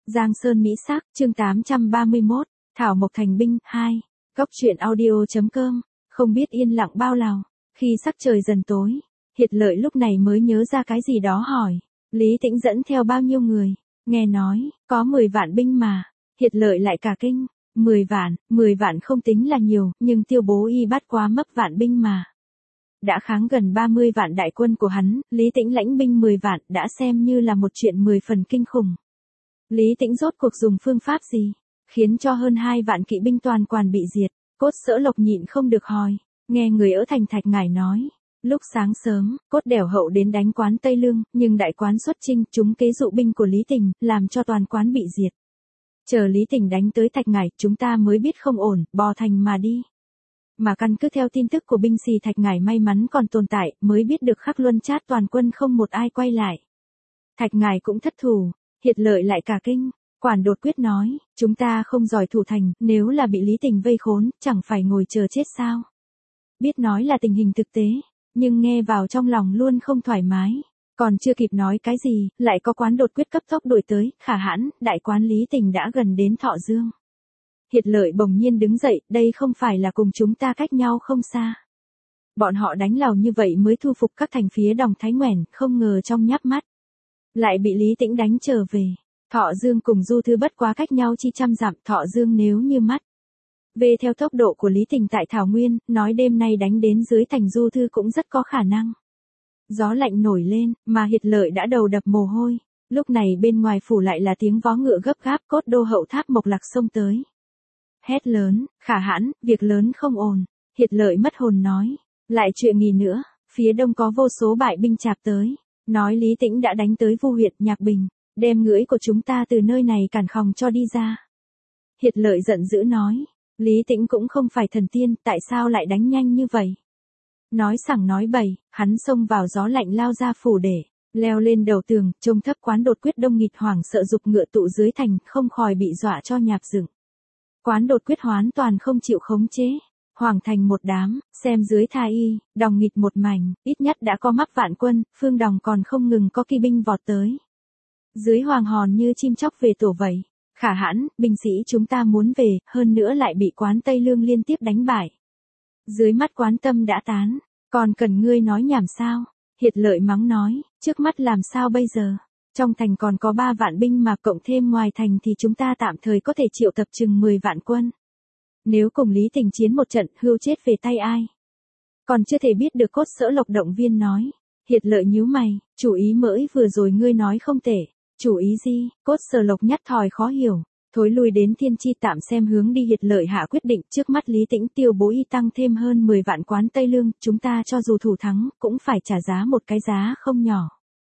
Giang Sơn Mỹ Sắc, chương 831, Thảo Mộc Thành Binh, 2. Góc truyện audio.com, không biết yên lặng bao lâu, khi sắc trời dần tối, Hiệt Lợi lúc này mới nhớ ra cái gì đó hỏi, Lý Tĩnh dẫn theo bao nhiêu người, nghe nói, có 10 vạn binh mà, Hiệt Lợi lại cả kinh, 10 vạn không tính là nhiều, nhưng Tiêu Bố Y bắt quá mấp vạn binh mà. Đã kháng gần 30 vạn đại quân của hắn, Lý Tĩnh lãnh binh 10 vạn đã xem như là một chuyện 10 phần kinh khủng. Lý Tĩnh rốt cuộc dùng phương pháp gì, khiến cho hơn 2 vạn kỵ binh toàn quan bị diệt, Cốt Sở Lộc nhịn không được hỏi, nghe người ở thành Thạch Ngải nói. Lúc sáng sớm, Cốt Đẻo Hậu đến đánh quán Tây Lương, nhưng đại quán xuất chinh, chúng kế dụ binh của Lý Tình, làm cho toàn quán bị diệt. Chờ Lý Tình đánh tới Thạch Ngải, chúng ta mới biết không ổn, bò thành mà đi. Mà căn cứ theo tin tức của binh sĩ Thạch Ngải may mắn còn tồn tại, mới biết được Khắc Luân Chát toàn quân không một ai quay lại. Thạch Ngải cũng thất thủ, Hiệt Lợi lại cả kinh, Quản đột quyết nói, chúng ta không giỏi thủ thành, nếu là bị Lý Tình vây khốn, chẳng phải ngồi chờ chết sao. Biết nói là tình hình thực tế, nhưng nghe vào trong lòng luôn không thoải mái. Còn chưa kịp nói cái gì, lại có Quán đột quyết cấp tốc đuổi tới, khả hãn, đại quán Lý Tình đã gần đến Thọ Dương. Hiệt Lợi bỗng nhiên đứng dậy, đây không phải là cùng chúng ta cách nhau không xa. Bọn họ đánh lào như vậy mới thu phục các thành phía Đồng Thái Ngoẻn, không ngờ trong nháp mắt. Lại bị Lý Tĩnh đánh trở về. Thọ Dương cùng Du Thư bất quá cách nhau chi trăm dặm, Thọ Dương nếu như mắt. Về theo tốc độ của Lý Tình tại Thảo Nguyên, nói đêm nay đánh đến dưới thành Du Thư cũng rất có khả năng. Gió lạnh nổi lên, mà Hiệt Lợi đã đầu đập mồ hôi. Lúc này bên ngoài phủ lại là tiếng vó ngựa gấp gáp, Cốt Đô Hậu Tháp Mộc Lạc xông tới. Hét lớn, khả hãn, việc lớn không ổn. Hiệt Lợi mất hồn nói, lại chuyện gì nữa, phía đông có vô số bại binh chạp tới. Nói Lý Tĩnh đã đánh tới Vu huyện Nhạc Bình, đem ngưỡi của chúng ta từ nơi này cản khòng cho đi ra. Hiệt Lợi giận dữ nói, Lý Tĩnh cũng không phải thần tiên, tại sao lại đánh nhanh như vậy? Nói sảng nói bậy, hắn xông vào gió lạnh lao ra phủ để, leo lên đầu tường, trông thấp Quán đột quyết đông nghịt hoảng sợ giục ngựa tụ dưới thành, không khỏi bị dọa cho nhạp dựng. Quán đột quyết hoàn toàn không chịu khống chế. Hoàng thành một đám, xem dưới tha y, Đồng nghịt một mảnh, ít nhất đã có mắc vạn quân, Phương Đồng còn không ngừng có kỵ binh vọt tới. Dưới hoàng hòn như chim chóc về tổ vậy. Khả hãn, binh sĩ chúng ta muốn về, hơn nữa lại bị quán Tây Lương liên tiếp đánh bại. Dưới mắt Quán Tâm đã tán, còn cần ngươi nói nhảm sao? Hiệt Lợi mắng nói, trước mắt làm sao bây giờ? Trong thành còn có 3 vạn binh mà cộng thêm ngoài thành thì chúng ta tạm thời có thể triệu tập chừng 10 vạn quân. Nếu cùng Lý Tình chiến một trận, hưu chết về tay ai? Còn chưa thể biết được. Cốt Sở Lộc động viên nói. Hiệt Lợi nhíu mày, chủ ý mới vừa rồi ngươi nói không tệ. Chủ ý gì? Cốt Sở Lộc nhắt thòi khó hiểu. Thối lui đến Thiên Chi tạm xem hướng đi. Hiệt Lợi hạ quyết định, trước mắt Lý Tĩnh Tiêu Bố Y tăng thêm hơn 10 vạn quán Tây Lương, chúng ta cho dù thủ thắng, cũng phải trả giá một cái giá không nhỏ.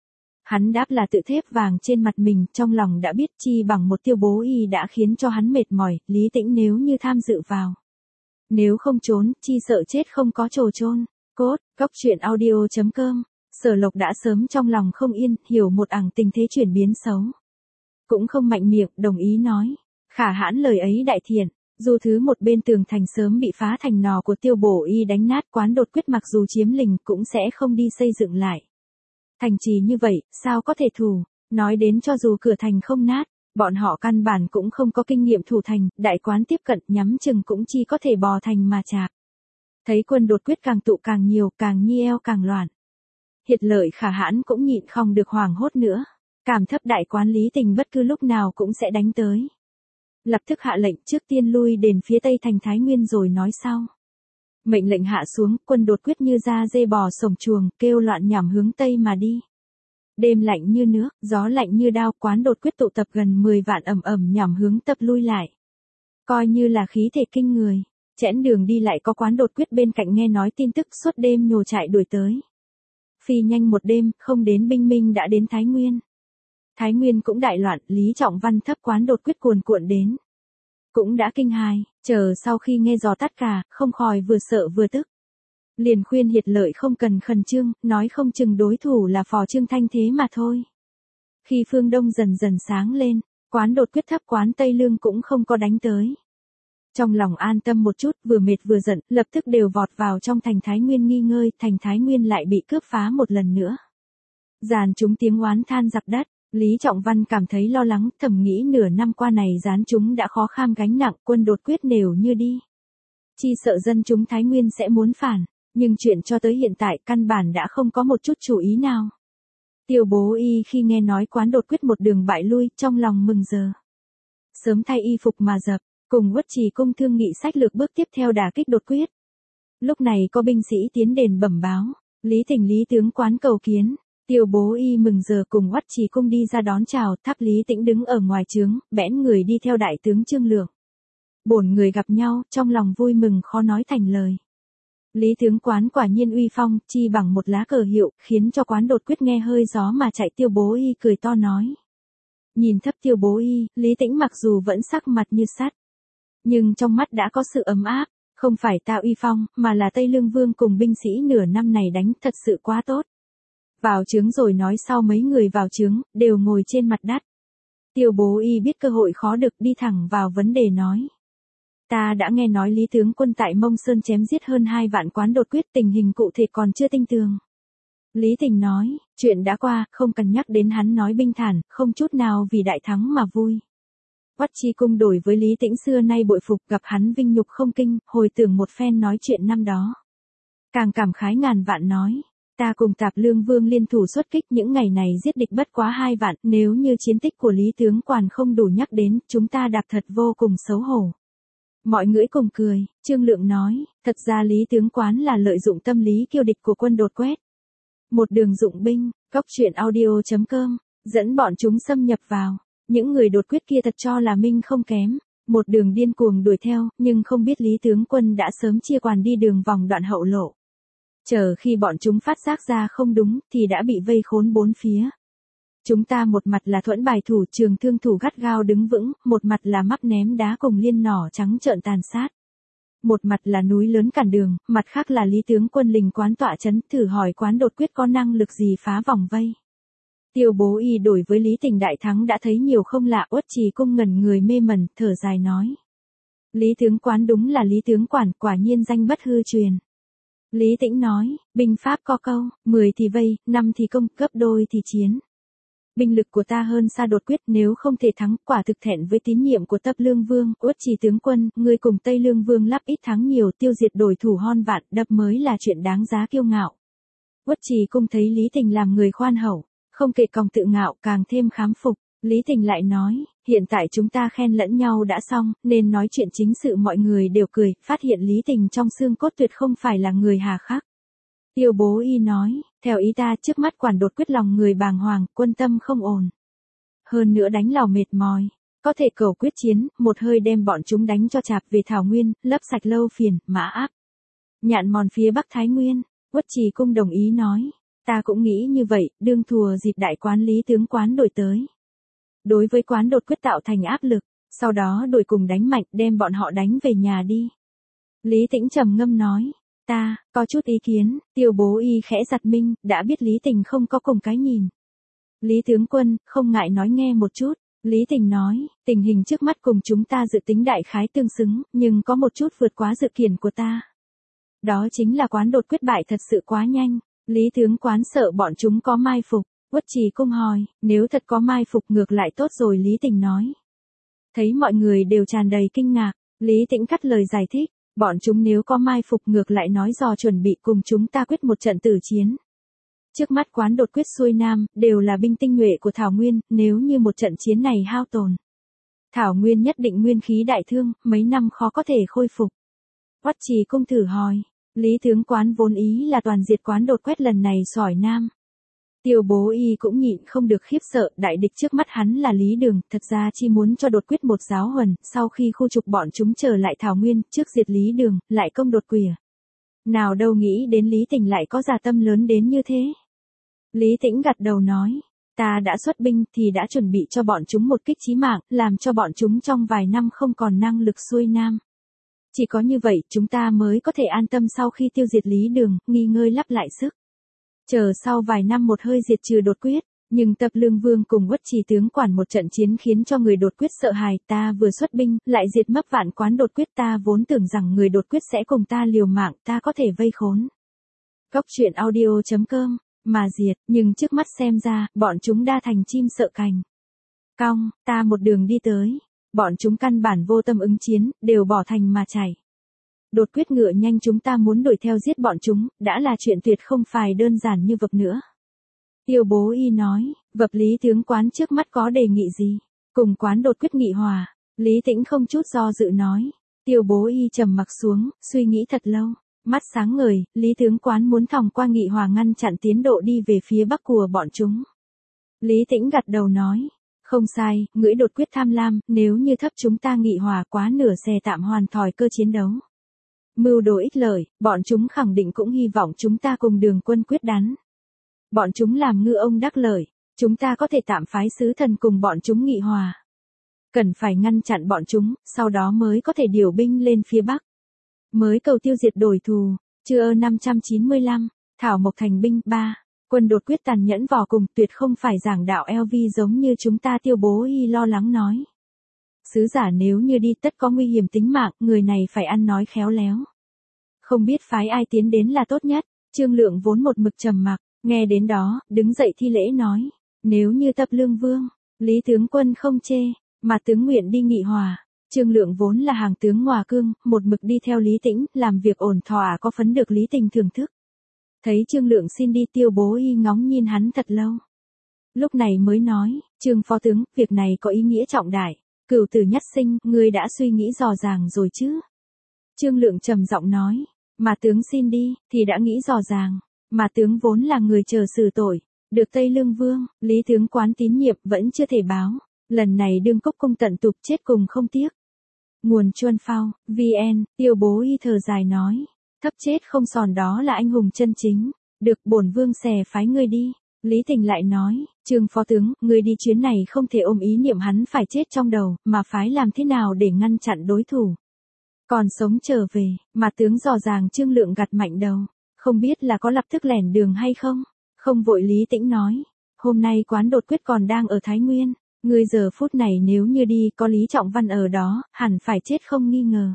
Hắn đáp là tự thép vàng trên mặt mình, trong lòng đã biết chi bằng một Tiêu Bố Y đã khiến cho hắn mệt mỏi, Lý Tĩnh nếu như tham dự vào. Nếu không trốn, chi sợ chết không có chỗ chôn. Cốt, góc truyện audio.com, Sở Lộc đã sớm trong lòng không yên, hiểu một ảng tình thế chuyển biến xấu. Cũng không mạnh miệng, đồng ý nói. Khả hãn lời ấy đại thiện, Du Thứ một bên tường thành sớm bị phá thành nò của Tiêu Bố Y đánh nát, Quán đột quyết mặc dù chiếm lĩnh cũng sẽ không đi xây dựng lại. Thành trì như vậy, sao có thể thủ, nói đến cho dù cửa thành không nát, bọn họ căn bản cũng không có kinh nghiệm thủ thành, đại quán tiếp cận nhắm chừng cũng chỉ có thể bò thành mà chạc. Thấy quân đột quyết càng tụ càng nhiều, càng nhi eo càng loạn. Hiệt Lợi khả hãn cũng nhịn không được hoảng hốt nữa, cảm thấp đại quán Lý Tình bất cứ lúc nào cũng sẽ đánh tới. Lập tức hạ lệnh trước tiên lui đền phía tây thành Thái Nguyên rồi nói sau. Mệnh lệnh hạ xuống, quân đột quyết như da dê bò sổng chuồng, kêu loạn nhảm hướng tây mà đi. Đêm lạnh như nước, gió lạnh như đao, Quán đột quyết tụ tập gần 10 vạn ầm nhằm hướng tập lui lại. Coi như là khí thể kinh người, chẽn đường đi lại có Quán đột quyết bên cạnh nghe nói tin tức suốt đêm nhồ chạy đuổi tới. Phi nhanh một đêm, không đến binh minh đã đến Thái Nguyên. Thái Nguyên cũng đại loạn, Lý Trọng Văn thấp Quán đột quyết cuồn cuộn đến. Cũng đã kinh hài, chờ sau khi nghe dò tất cả, không khỏi vừa sợ vừa tức. Liền khuyên Hiệt Lợi không cần khẩn trương, nói không chừng đối thủ là Phò Trương Thanh thế mà thôi. Khi phương đông dần dần sáng lên, Quán đột quyết thấp Quán Tây Lương cũng không có đánh tới. Trong lòng an tâm một chút, vừa mệt vừa giận, lập tức đều vọt vào trong thành Thái Nguyên nghỉ ngơi, thành Thái Nguyên lại bị cướp phá một lần nữa. Dàn chúng tiếng oán than giặc đất, Lý Trọng Văn cảm thấy lo lắng, thầm nghĩ nửa năm qua này gián chúng đã khó kham gánh nặng, quân đột quyết đều như đi. Chi sợ dân chúng Thái Nguyên sẽ muốn phản, nhưng chuyện cho tới hiện tại căn bản đã không có một chút chú ý nào. Tiêu Bố Y khi nghe nói quán đột quyết một đường bại lui, trong lòng mừng giờ. Sớm thay y phục mà dập, cùng Uất Trì Cung thương nghị sách lược bước tiếp theo đả kích đột quyết. Lúc này có binh sĩ tiến đền bẩm báo, Lý Tỉnh Lý tướng quán cầu kiến. Tiêu Bố Y mừng giờ cùng Uất Trì Cung đi ra đón chào, Thác Lý Tĩnh đứng ở ngoài trướng, bẽn người đi theo đại tướng Trương Lượng. Bổn người gặp nhau, trong lòng vui mừng khó nói thành lời. Lý tướng quán quả nhiên uy phong, chi bằng một lá cờ hiệu, khiến cho quán đột quyết nghe hơi gió mà chạy. Tiêu Bố Y cười to nói. Nhìn thấp Tiêu Bố Y, Lý Tĩnh mặc dù vẫn sắc mặt như sắt, nhưng trong mắt đã có sự ấm áp, không phải ta uy phong, mà là Tây Lương Vương cùng binh sĩ nửa năm này đánh thật sự quá tốt. Vào trướng rồi nói. Sau mấy người vào trướng, đều ngồi trên mặt đất. Tiêu Bố Y biết cơ hội khó được, đi thẳng vào vấn đề nói. Ta đã nghe nói Lý tướng quân tại Mông Sơn chém giết hơn 2 vạn quán đột quyết, tình hình cụ thể còn chưa tinh tường. Lý Tình nói, chuyện đã qua, không cần nhắc đến. Hắn nói bình thản, không chút nào vì đại thắng mà vui. Uất Trì Cung đổi với Lý Tĩnh xưa nay bội phục, gặp hắn vinh nhục không kinh, hồi tưởng một phen nói chuyện năm đó. Càng cảm khái ngàn vạn nói. Ta cùng Tạp Lương Vương liên thủ xuất kích, những ngày này giết địch bất quá 2 vạn, nếu như chiến tích của Lý tướng quản không đủ nhắc đến, chúng ta đạp thật vô cùng xấu hổ. Mọi người cùng cười, Trương Lượng nói, thật ra Lý tướng quán là lợi dụng tâm lý kiêu địch của quân đột quyết. Một đường dụng binh, cóc truyện audio.com, dẫn bọn chúng xâm nhập vào. Những người đột quyết kia thật cho là Minh không kém, một đường điên cuồng đuổi theo, nhưng không biết Lý tướng quân đã sớm chia quàn đi đường vòng đoạn hậu lộ. Chờ khi bọn chúng phát giác ra không đúng, thì đã bị vây khốn bốn phía. Chúng ta một mặt là thuẫn bài thủ, trường thương thủ gắt gao đứng vững, một mặt là mắp ném đá cùng liên nỏ trắng trợn tàn sát. Một mặt là núi lớn cản đường, mặt khác là Lý tướng quân lình quán tọa chấn, thử hỏi quán đột quyết có năng lực gì phá vòng vây. Tiêu Bố Y đổi với Lý Tình đại thắng đã thấy nhiều không lạ. Uất Trì Cung ngẩn người mê mẩn, thở dài nói. Lý tướng quán đúng là Lý tướng quản, quả nhiên danh bất hư truyền. Lý Tĩnh nói, binh pháp có câu, 10 thì vây, 5 thì công, gấp đôi thì chiến. Binh lực của ta hơn xa đột quyết, nếu không thể thắng, quả thực thẹn với tín nhiệm của Tấp Lương Vương. Uất Trì tướng quân, ngươi cùng Tây Lương Vương lắp ít thắng nhiều, tiêu diệt đối thủ hon vạn, đập mới là chuyện đáng giá kiêu ngạo. Uất Trì Cung thấy Lý Tình làm người khoan hậu, không kệ còng tự ngạo, càng thêm khám phục. Lý Tình lại nói, hiện tại chúng ta khen lẫn nhau đã xong, nên nói chuyện chính sự. Mọi người đều cười, phát hiện Lý Tình trong xương cốt tuyệt không phải là người hà khắc. Tiêu Bố Y nói, theo ý ta trước mắt quản đột quyết lòng người bàng hoàng, quân tâm không ổn. Hơn nữa đánh lò mệt mỏi, có thể cầu quyết chiến, một hơi đem bọn chúng đánh cho chạp về Thảo Nguyên, lấp sạch Lâu Phiền, Mã Áp. Nhạn mòn phía Bắc Thái Nguyên. Uất Trì Cung đồng ý nói, ta cũng nghĩ như vậy, đương thùa dịp đại quán Lý tướng quán đổi tới. Đối với quán đột quyết tạo thành áp lực, sau đó đổi cùng đánh mạnh, đem bọn họ đánh về nhà đi. Lý Tĩnh trầm ngâm nói, ta, có chút ý kiến. Tiêu Bố Y khẽ giật mình, đã biết Lý Tình không có cùng cái nhìn. Lý tướng quân, không ngại nói nghe một chút. Lý Tình nói, tình hình trước mắt cùng chúng ta dự tính đại khái tương xứng, nhưng có một chút vượt quá dự kiến của ta. Đó chính là quán đột quyết bại thật sự quá nhanh. Lý tướng quán sợ bọn chúng có mai phục. Uất Trì Cung hỏi, nếu thật có mai phục ngược lại tốt rồi. Lý Tình nói. Thấy mọi người đều tràn đầy kinh ngạc, Lý Tĩnh cắt lời giải thích, bọn chúng nếu có mai phục ngược lại nói dò chuẩn bị cùng chúng ta quyết một trận tử chiến. Trước mắt quán đột quyết xuôi nam, đều là binh tinh nhuệ của Thảo Nguyên, nếu như một trận chiến này hao tổn, Thảo Nguyên nhất định nguyên khí đại thương, mấy năm khó có thể khôi phục. Uất Trì Cung thử hỏi, Lý tướng quán vốn ý là toàn diệt quán đột quyết lần này sỏi nam. Tiêu Bố Y cũng nhịn không được khiếp sợ, đại địch trước mắt hắn là Lý Đường, thật ra chỉ muốn cho đột quyết một giáo huấn, sau khi khu trục bọn chúng trở lại Thảo Nguyên, trước diệt Lý Đường, lại công đột quỷ. Nào đâu nghĩ đến Lý Tình lại có dạ tâm lớn đến như thế. Lý Tĩnh gật đầu nói, ta đã xuất binh thì đã chuẩn bị cho bọn chúng một kích chí mạng, làm cho bọn chúng trong vài năm không còn năng lực xuôi nam. Chỉ có như vậy chúng ta mới có thể an tâm sau khi tiêu diệt Lý Đường, nghi ngơi lắp lại sức. Chờ sau vài năm một hơi diệt trừ đột quyết, nhưng Tập Lương Vương cùng Uất Trì tướng quản một trận chiến khiến cho người đột quyết sợ hãi. Ta vừa xuất binh, lại diệt mấp vạn quán đột quyết, ta vốn tưởng rằng người đột quyết sẽ cùng ta liều mạng, ta có thể vây khốn. Cóc truyện audio.com mà diệt, nhưng trước mắt xem ra, bọn chúng đa thành chim sợ cành. Cong, ta một đường đi tới. Bọn chúng căn bản vô tâm ứng chiến, đều bỏ thành mà chạy. Đột quyết ngựa nhanh chúng ta muốn đuổi theo giết bọn chúng, đã là chuyện tuyệt không phải đơn giản như vực nữa. Tiêu Bố Y nói, vập Lý tướng quán trước mắt có đề nghị gì? Cùng quán đột quyết nghị hòa. Lý Tĩnh không chút do dự nói. Tiêu Bố Y trầm mặc xuống, suy nghĩ thật lâu. Mắt sáng ngời, Lý tướng quán muốn thòng qua nghị hòa ngăn chặn tiến độ đi về phía bắc của bọn chúng. Lý Tĩnh gật đầu nói. Không sai, ngưỡi đột quyết tham lam, nếu như thấp chúng ta nghị hòa quá nửa xe tạm hoàn thỏi cơ chiến đấu. Mưu đồ ích lợi, bọn chúng khẳng định cũng hy vọng chúng ta cùng Đường Quân quyết đắn. Bọn chúng làm ngư ông đắc lợi, chúng ta có thể tạm phái sứ thần cùng bọn chúng nghị hòa. Cần phải ngăn chặn bọn chúng, sau đó mới có thể điều binh lên phía bắc. Mới cầu tiêu diệt đổi thù, Trưa 595, Thảo Mộc thành binh 3. Quân đột quyết tàn nhẫn vò cùng, tuyệt không phải giảng đạo LV giống như chúng ta. Tiêu Bố Y lo lắng nói. Sứ giả nếu như đi tất có nguy hiểm tính mạng, người này phải ăn nói khéo léo. Không biết phái ai tiến đến là tốt nhất. Trương Lượng vốn một mực trầm mặc, nghe đến đó, đứng dậy thi lễ nói. Nếu như Tập Lương Vương, Lý tướng quân không chê, mà tướng nguyện đi nghị hòa. Trương Lượng vốn là hàng tướng Ngòa Cương, một mực đi theo Lý Tĩnh, làm việc ổn thỏa có phấn được Lý Tình thưởng thức. Thấy Trương Lượng xin đi, Tiêu Bố Y ngóng nhìn hắn thật lâu. Lúc này mới nói, Trương phó tướng, việc này có ý nghĩa trọng đại. Cửu tử nhất sinh, ngươi đã suy nghĩ dò dàng rồi chứ? Trương Lượng trầm giọng nói, mà tướng xin đi, thì đã nghĩ dò dàng. Mà tướng vốn là người chờ xử tội, được Tây Lương Vương, Lý tướng quán tín nhiệm vẫn chưa thể báo. Lần này đương cốc cung tận tục chết cùng không tiếc. Nguồn Chuân Phao, VN, Tiêu Bố Y thở dài nói. Thấp chết không sòn đó là anh hùng chân chính. Được bổn vương xè phái ngươi đi. Lý Tình lại nói, Trương phó tướng, ngươi đi chuyến này không thể ôm ý niệm hắn phải chết trong đầu, mà phái làm thế nào để ngăn chặn đối thủ. Còn sống trở về, mà tướng dò dàng. Trương Lượng gật mạnh đầu. Không biết là có lập tức lẻn đường hay không? Không vội. Lý Tĩnh nói. Hôm nay quán đột quyết còn đang ở Thái Nguyên. Ngươi giờ phút này nếu như đi, có Lý Trọng Văn ở đó, hẳn phải chết không nghi ngờ.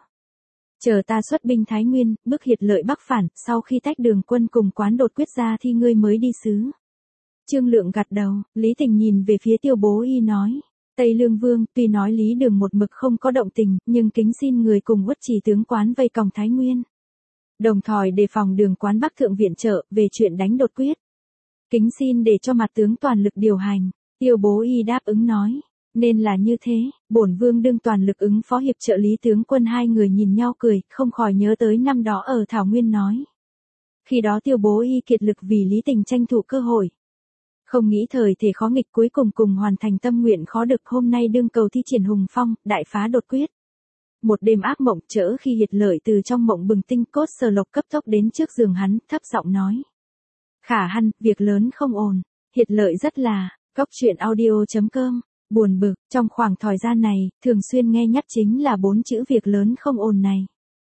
Chờ ta xuất binh Thái Nguyên, bức Hiệt Lợi bắc phản, sau khi tách Đường Quân cùng quán đột quyết ra thì ngươi mới đi xứ. Trương Lượng gật đầu, Lý Tình nhìn về phía Tiêu Bố Y nói. Tây Lương Vương, tuy nói Lý Đường một mực không có động tình, nhưng kính xin người cùng Uất Trì tướng quán vây còng Thái Nguyên. Đồng thời đề phòng Đường quán Bắc thượng viện trợ, về chuyện đánh đột quyết. Kính xin để cho mặt tướng toàn lực điều hành. Tiêu Bố Y đáp ứng nói. Nên là như thế, bổn vương đương toàn lực ứng phó hiệp trợ Lý tướng quân. Hai người nhìn nhau cười, không khỏi nhớ tới năm đó ở Thảo Nguyên nói. Khi đó Tiêu Bố Y kiệt lực vì Lý Tình tranh thủ cơ hội. Không nghĩ thời thể khó nghịch cuối cùng hoàn thành tâm nguyện khó được. Hôm nay đương cầu thi triển hùng phong, đại phá đột quyết. Một đêm ác mộng chỡ khi Hiệt Lợi từ trong mộng bừng tinh. Cốt Sở Lộc cấp tốc đến trước giường hắn, thấp giọng nói. Khả Hăn, việc lớn không ổn. Hiệt Lợi rất là, Cóc truyện audio.com, buồn bực. Trong khoảng thời gian này, thường xuyên nghe nhắc chính là 4 chữ việc lớn không ổn này.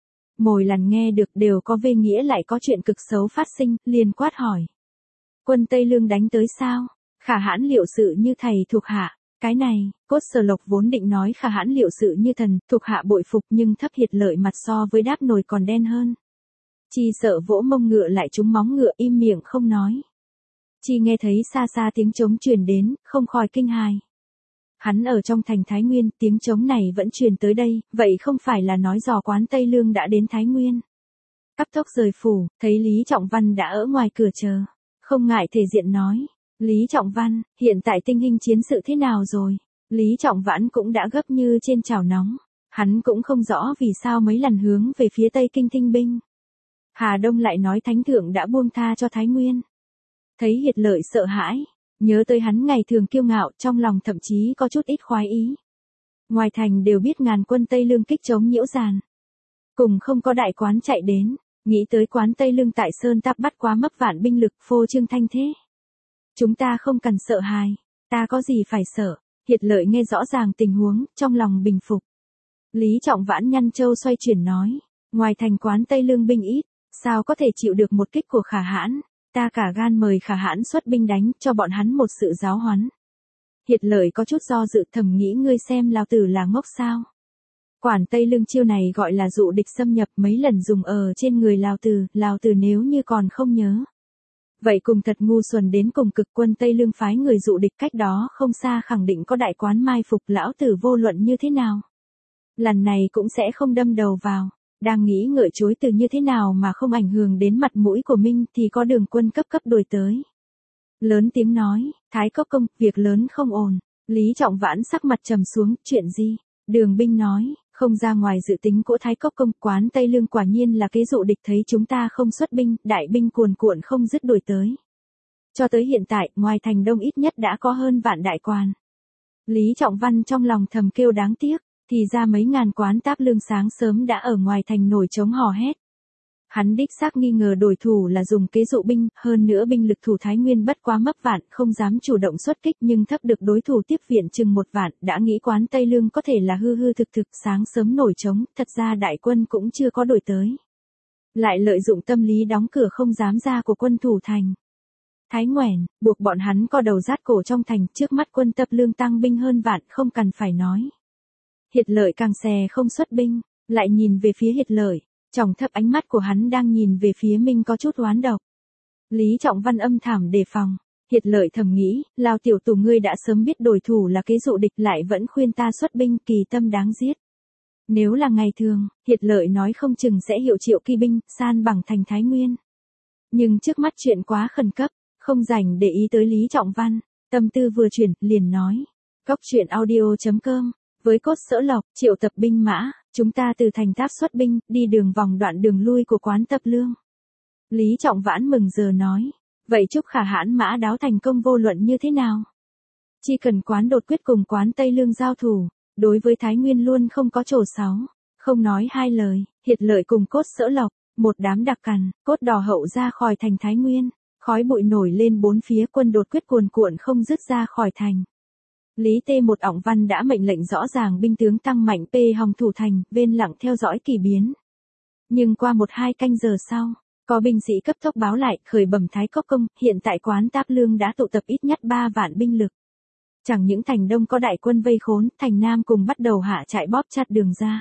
Mỗi lần nghe được đều có về nghĩa lại có chuyện cực xấu phát sinh, liền quát hỏi. Quân Tây Lương đánh tới sao? Khả Hãn liệu sự như thầy thuộc hạ. Cái này, Cốt Sở Lộc vốn định nói Khả Hãn liệu sự như thần, thuộc hạ bội phục, nhưng thấp Hiệt Lợi mặt so với đáp nồi còn đen hơn. Chi sợ vỗ mông ngựa lại trúng móng ngựa, im miệng không nói. Chi nghe thấy xa xa tiếng trống truyền đến, không khỏi kinh hài. Hắn ở trong thành Thái Nguyên, tiếng trống này vẫn truyền tới đây, vậy không phải là nói dò quán Tây Lương đã đến Thái Nguyên. Cấp tốc rời phủ, thấy Lý Trọng Văn đã ở ngoài cửa chờ. Không ngại thể diện nói. Lý Trọng Văn, hiện tại tình hình chiến sự thế nào rồi? Lý Trọng Vãn cũng đã gấp như trên chảo nóng. Hắn cũng không rõ vì sao mấy lần hướng về phía Tây Kinh thinh binh. Hà Đông lại nói Thánh Thượng đã buông tha cho Thái Nguyên. Thấy Hiệt Lợi sợ hãi, nhớ tới hắn ngày thường kiêu ngạo, trong lòng thậm chí có chút ít khoái ý. Ngoài thành đều biết ngàn quân Tây Lương kích chống nhiễu giàn. Cùng không có đại quán chạy đến, nghĩ tới quán Tây Lương tại Sơn Táp bắt quá mấp vạn binh lực, phô trương thanh thế. Chúng ta không cần sợ hãi, ta có gì phải sợ. Hiệt Lợi nghe rõ ràng tình huống, trong lòng bình phục. Lý Trọng Vãn nhăn châu xoay chuyển nói, ngoài thành quán Tây Lương binh ít, sao có thể chịu được một kích của Khả Hãn. Ta cả gan mời Khả Hãn xuất binh đánh, cho bọn hắn một sự giáo huấn. Hiệt Lợi có chút do dự, thầm nghĩ ngươi xem Lão tử là ngốc sao. Quản Tây Lương chiêu này gọi là dụ địch xâm nhập, mấy lần dùng ở trên người Lão tử nếu như còn không nhớ. Vậy cùng thật ngu xuẩn đến cùng cực, quân Tây Lương phái người dụ địch cách đó không xa khẳng định có đại quán mai phục, lão tử vô luận như thế nào. Lần này cũng sẽ không đâm đầu vào, đang nghĩ ngợi chối từ như thế nào mà không ảnh hưởng đến mặt mũi của Minh thì có Đường Quân cấp đuổi tới. Lớn tiếng nói, Thái Cốc công, việc lớn không ổn. Lý Trọng Vãn sắc mặt trầm xuống, chuyện gì? Đường binh nói, không ra ngoài dự tính của Thái Cốc công, quán Tây Lương quả nhiên là kế dụ địch, thấy chúng ta không xuất binh, đại binh cuồn cuộn không dứt đuổi tới. Cho tới hiện tại, ngoài thành đông ít nhất đã có hơn vạn đại quan. Lý Trọng Văn trong lòng thầm kêu đáng tiếc, thì ra mấy ngàn quán táp lương sáng sớm đã ở ngoài thành nổi trống hò hét. Hắn đích xác nghi ngờ đối thủ là dùng kế dụ binh, hơn nữa binh lực thủ Thái Nguyên bất quá mấp vạn, không dám chủ động xuất kích nhưng thấp được đối thủ tiếp viện chừng 1 vạn, đã nghĩ quán Tây Lương có thể là hư hư thực thực sáng sớm nổi trống, thật ra đại quân cũng chưa có đuổi tới. Lại lợi dụng tâm lý đóng cửa không dám ra của quân thủ thành. Thái Ngoẻn, buộc bọn hắn co đầu rát cổ trong thành, trước mắt quân Tập Lương tăng binh hơn vạn, không cần phải nói. Hiệt Lợi càng xè không xuất binh, lại nhìn về phía Hiệt Lợi. Tròng thấp ánh mắt của hắn đang nhìn về phía Minh có chút oán độc. Lý Trọng Văn âm thầm đề phòng. Hiệt Lợi thầm nghĩ, Lao tiểu tử ngươi đã sớm biết đối thủ là kế dụ địch lại vẫn khuyên ta xuất binh, kỳ tâm đáng giết. Nếu là ngày thường, Hiệt Lợi nói không chừng sẽ hiệu triệu kỳ binh, san bằng thành Thái Nguyên. Nhưng trước mắt chuyện quá khẩn cấp, không rảnh để ý tới Lý Trọng Văn, tâm tư vừa chuyển, liền nói. Cóc truyện audio.com, với cốt Sở Lộc, triệu tập binh mã. Chúng ta từ thành Tháp xuất binh, đi đường vòng đoạn đường lui của quán Tập Lương. Lý Trọng Vãn mừng giờ nói. Vậy chúc Khả Hãn mã đáo thành công vô luận như thế nào? Chỉ cần quán đột quyết cùng quán Tây Lương giao thủ, đối với Thái Nguyên luôn không có trổ sáu. Không nói hai lời, Hiệt Lợi cùng cốt Sở Lộc, một đám đặc cằn, cốt đỏ hậu ra khỏi thành Thái Nguyên. Khói bụi nổi lên bốn phía, quân đột quyết cuồn cuộn không dứt ra khỏi thành. Lý Tê một ỏng văn đã mệnh lệnh rõ ràng binh tướng tăng mạnh P hòng thủ thành, bên lặng theo dõi kỳ biến. Nhưng qua 1-2 canh giờ sau, có binh sĩ cấp tốc báo lại, khởi bẩm Thái Cốc công, hiện tại quán Táp Lương đã tụ tập ít nhất 3 vạn binh lực. Chẳng những thành đông có đại quân vây khốn, thành nam cùng bắt đầu hạ trại bóp chặt đường ra.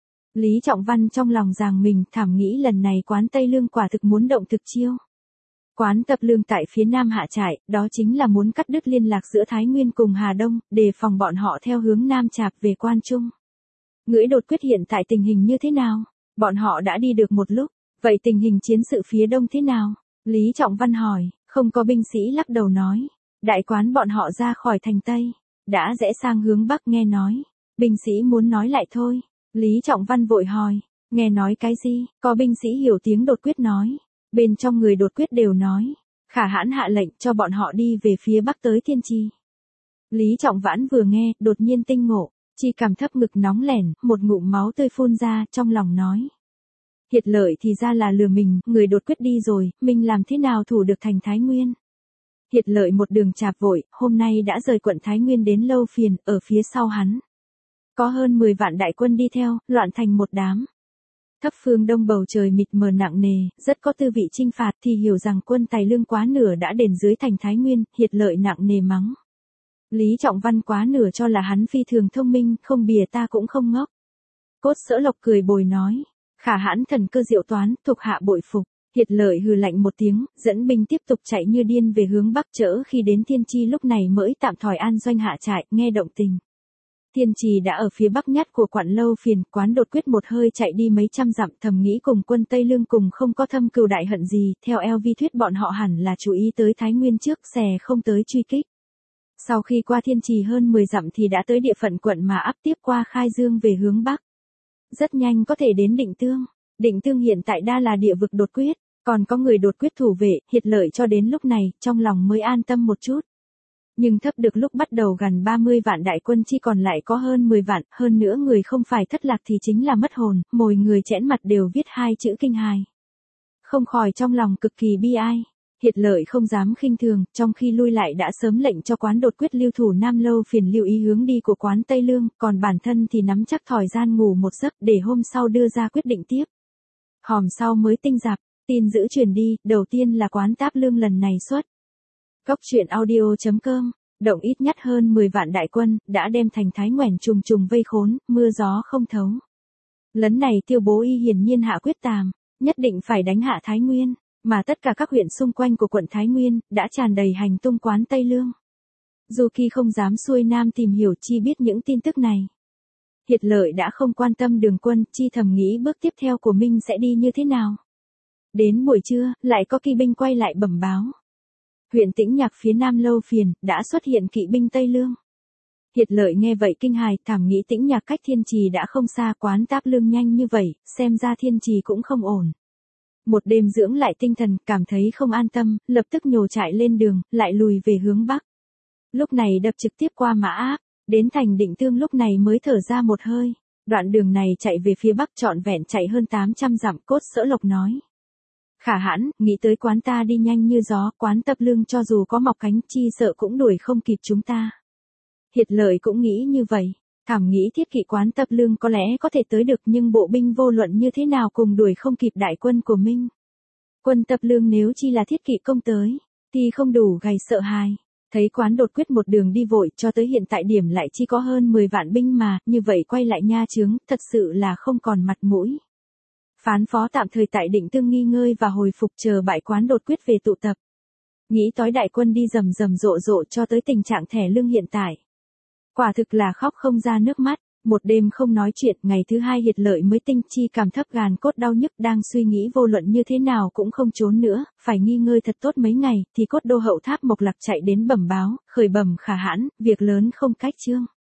Lý Trọng Văn trong lòng giằng mình, thảm nghĩ lần này quán Tây Lương quả thực muốn động thực chiêu. Quán Tập Lương tại phía nam hạ trại, đó chính là muốn cắt đứt liên lạc giữa Thái Nguyên cùng Hà Đông, đề phòng bọn họ theo hướng nam chạp về Quan Trung. Ngưỡi đột quyết hiện tại tình hình như thế nào? Bọn họ đã đi được một lúc, vậy tình hình chiến sự phía đông thế nào? Lý Trọng Văn hỏi, không có binh sĩ lắc đầu nói. Đại quán bọn họ ra khỏi thành Tây, đã rẽ sang hướng Bắc nghe nói. Binh sĩ muốn nói lại thôi. Lý Trọng Văn vội hỏi, nghe nói cái gì? Có binh sĩ hiểu tiếng đột quyết nói. Bên trong người đột quyết đều nói, Khả Hãn hạ lệnh cho bọn họ đi về phía bắc tới Thiên Trì. Lý Trọng Vãn vừa nghe, đột nhiên tinh ngộ, chỉ cảm thấp ngực nóng lẻn, một ngụm máu tươi phun ra, trong lòng nói. Hiệt Lợi thì ra là lừa mình, người đột quyết đi rồi, mình làm thế nào thủ được thành Thái Nguyên. Hiệt Lợi một đường chạp vội, hôm nay đã rời quận Thái Nguyên đến Lâu Phiền, ở phía sau hắn. Có hơn 10 vạn đại quân đi theo, loạn thành một đám. Thấp phương đông bầu trời mịt mờ nặng nề, rất có tư vị chinh phạt thì hiểu rằng quân Tài Lương quá nửa đã đền dưới thành Thái Nguyên, Hiệt Lợi nặng nề mắng. Lý Trọng Văn quá nửa cho là hắn phi thường thông minh, không bìa ta cũng không ngốc. Cốt Sở Lộc cười bồi nói, Khả Hãn thần cơ diệu toán, thuộc hạ bội phục. Hiệt Lợi hừ lạnh một tiếng, dẫn binh tiếp tục chạy như điên về hướng bắc, chỡ khi đến Thiên Chi lúc này mới tạm thời an doanh hạ trại, nghe động tình. Thiên Trì đã ở phía bắc nhất của quận Lâu Phiền, quán đột quyết một hơi chạy đi mấy trăm dặm, thầm nghĩ cùng quân Tây Lương cùng không có thâm cừu đại hận gì, theo LV thuyết bọn họ hẳn là chú ý tới Thái Nguyên trước, xè không tới truy kích. Sau khi qua Thiên Trì hơn 10 dặm thì đã tới địa phận quận mà áp tiếp qua Khai Dương về hướng bắc. Rất nhanh có thể đến Định Tương. Định Tương hiện tại đa là địa vực đột quyết, còn có người đột quyết thủ vệ, Hiệt Lợi cho đến lúc này, trong lòng mới an tâm một chút. Nhưng thấp được lúc bắt đầu gần 30 vạn đại quân chỉ còn lại có hơn 10 vạn, hơn nữa người không phải thất lạc thì chính là mất hồn, mỗi người chẽn mặt đều viết 2 chữ kinh hài. Không khỏi trong lòng cực kỳ bi ai. Hiệt Lợi không dám khinh thường, trong khi lui lại đã sớm lệnh cho quán đột quyết lưu thủ Nam Lâu Phiền lưu ý hướng đi của quán Tây Lương, còn bản thân thì nắm chắc thời gian ngủ một giấc để hôm sau đưa ra quyết định tiếp. Hòm sau mới tinh dạp, tin dữ truyền đi, đầu tiên là quán Táp Lương lần này xuất. Cóc truyện audio.com, động ít nhất hơn 10 vạn đại quân, đã đem thành Thái Ngoẻn trùng trùng vây khốn, mưa gió không thấu. Lần này Tiêu Bố Y hiển nhiên hạ quyết tàm, nhất định phải đánh hạ Thái Nguyên. Mà tất cả các huyện xung quanh của quận Thái Nguyên, đã tràn đầy hành tung quán Tây Lương. Du Kỳ không dám xuôi nam tìm hiểu chi biết những tin tức này. Hiệt Lợi đã không quan tâm Đường Quân, chi thầm nghĩ bước tiếp theo của mình sẽ đi như thế nào. Đến buổi trưa, lại có kỵ binh quay lại bẩm báo. Huyện Tĩnh Nhạc phía nam Lâu Phiền, đã xuất hiện kỵ binh Tây Lương. Hiệt Lợi nghe vậy kinh hài, thảm nghĩ Tĩnh Nhạc cách Thiên Trì đã không xa, quán Táp Lương nhanh như vậy, xem ra Thiên Trì cũng không ổn. Một đêm dưỡng lại tinh thần, cảm thấy không an tâm, lập tức nhổ trại lên đường, lại lùi về hướng Bắc. Lúc này đập trực tiếp qua Mã Áp, đến thành Định Tương lúc này mới thở ra một hơi. Đoạn đường này chạy về phía Bắc trọn vẹn chạy hơn 800 dặm. Cốt Sở Lộc nói. Khả hãn, nghĩ tới quán ta đi nhanh như gió, quán Tập Lương cho dù có mọc cánh chi sợ cũng đuổi không kịp chúng ta. Hiệt Lợi cũng nghĩ như vậy, cảm nghĩ thiết kỵ quán Tập Lương có lẽ có thể tới được nhưng bộ binh vô luận như thế nào cùng đuổi không kịp đại quân của Minh. Quân Tập Lương nếu chi là thiết kỵ công tới, thì không đủ gầy sợ hãi. Thấy quán đột quyết một đường đi vội cho tới hiện tại điểm lại chỉ có hơn 10 vạn binh mà, như vậy quay lại nha chướng, thật sự là không còn mặt mũi. Phán phó tạm thời tại Định Tương nghỉ ngơi và hồi phục chờ bại quán đột quyết về tụ tập. Nghĩ tối đại quân đi rầm rầm rộ rộ cho tới tình trạng thẻ lương hiện tại. Quả thực là khóc không ra nước mắt, một đêm không nói chuyện, ngày thứ hai Hiệt Lợi mới tinh chi cảm thấp gàn cốt đau nhức đang suy nghĩ vô luận như thế nào cũng không trốn nữa, phải nghỉ ngơi thật tốt mấy ngày, thì Cốt Đô Hậu Tháp Mộc Lạc chạy đến bẩm báo, khởi bẩm Khả hãn, việc lớn không cách trương.